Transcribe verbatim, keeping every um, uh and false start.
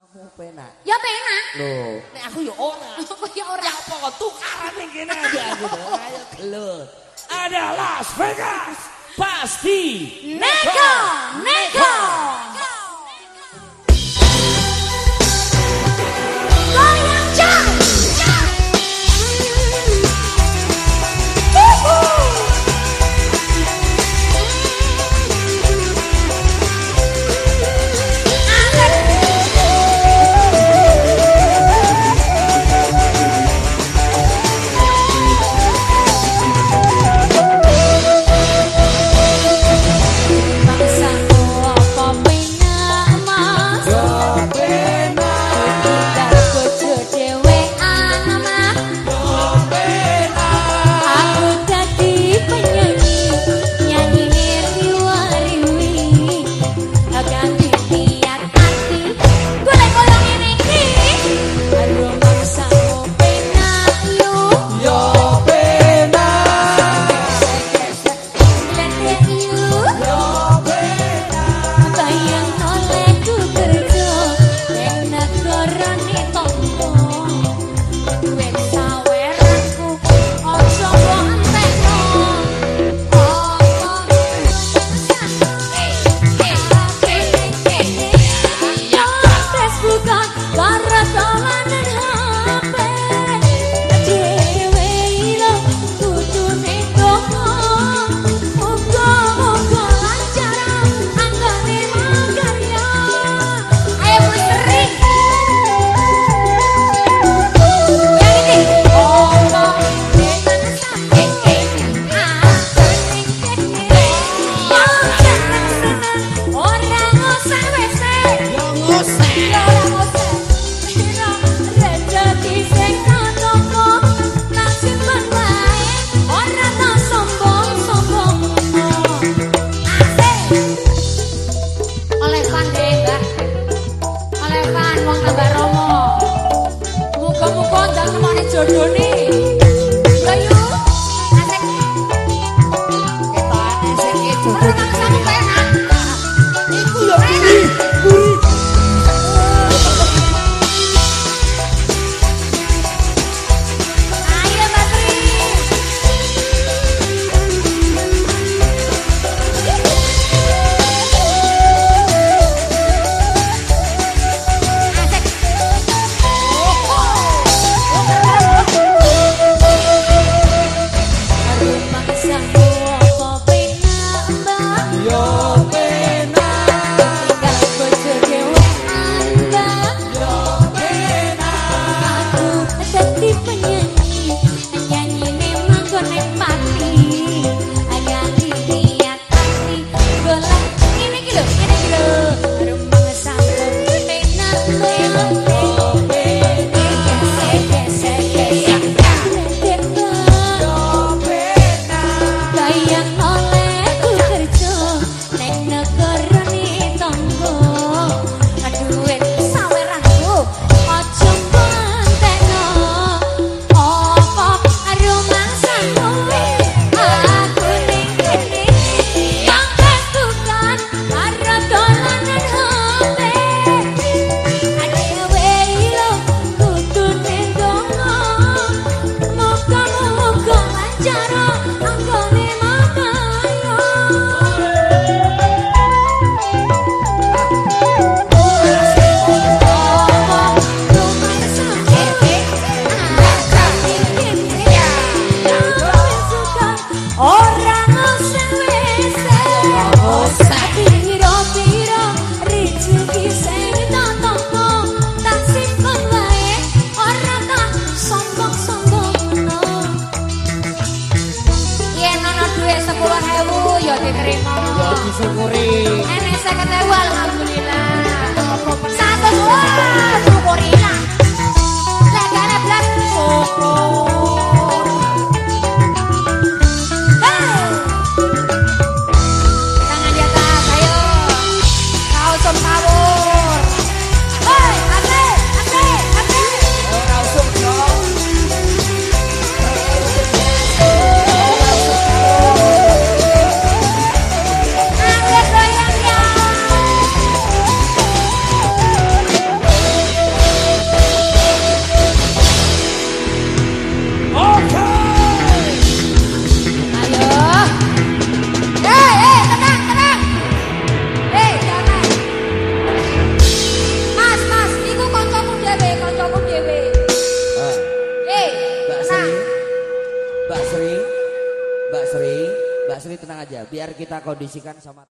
Penak. Ya penak. Loh, nek aku ya ora. Ya ora. Ya apa kok tukaran ning kene aja gitu. Ayo gelut. Ada Las Vegas. Pasti Neko, Neko. Goyang jam. Syukuri. Enek seket ewu alhamdulillah. Satu dua syukurilah. Legane blas syukur. Hey. Tangan di atas, ayo. Kau som sahur. Hei, asik, asik, asik. Kau som dong. Ayo goyang ya. Mbak Sri, Mbak Sri, Mbak Sri tenang aja, biar kita kondisikan sama